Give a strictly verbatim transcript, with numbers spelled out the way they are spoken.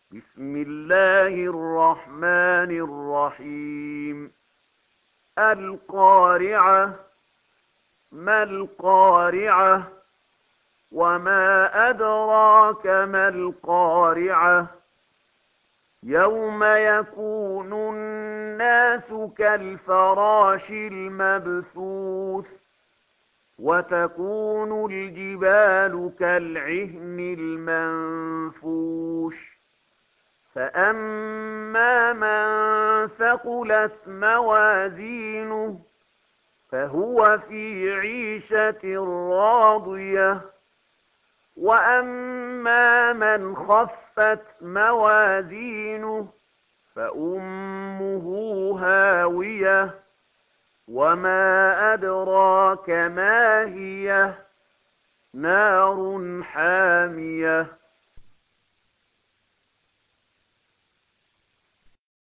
بسم الله الرحمن الرحيم القارعة. ما القارعة؟ وما أدراك ما القارعة؟ يوم يكون الناس كالفراش المبثوث وتكون الجبال كالعهن المنفوش فأما من ثقلت موازينه فهو في عيشة راضية وأما من خفت موازينه فأمه هاوية وما أدراك ما هي نار حامية